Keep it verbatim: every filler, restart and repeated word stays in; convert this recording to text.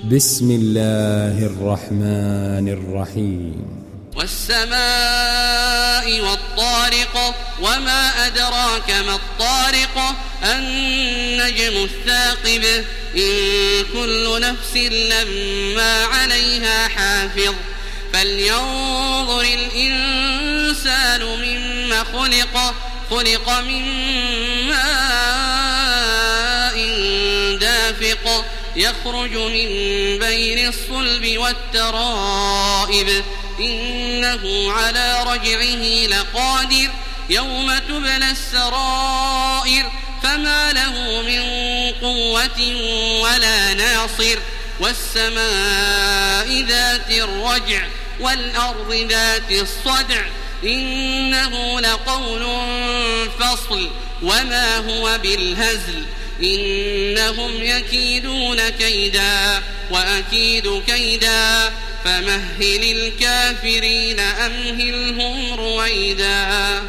بسم الله الرحمن الرحيم والسماء والطارق وما أدراك ما الطارق النجم الثاقب إن كل نفس لما عليها حافظ فلينظر الإنسان مما خلق خلق من ماء دافق يخرج من بين الصلب والترائب إنه على رجعه لقادر يوم تبلى السرائر فما له من قوة ولا ناصر والسماء ذات الرجع والأرض ذات الصدع إنه لقول فصل وما هو بالهزل إنهم يكيدون كيدا وأكيد كيدا فمهل الكافرين أمهلهم رويدا.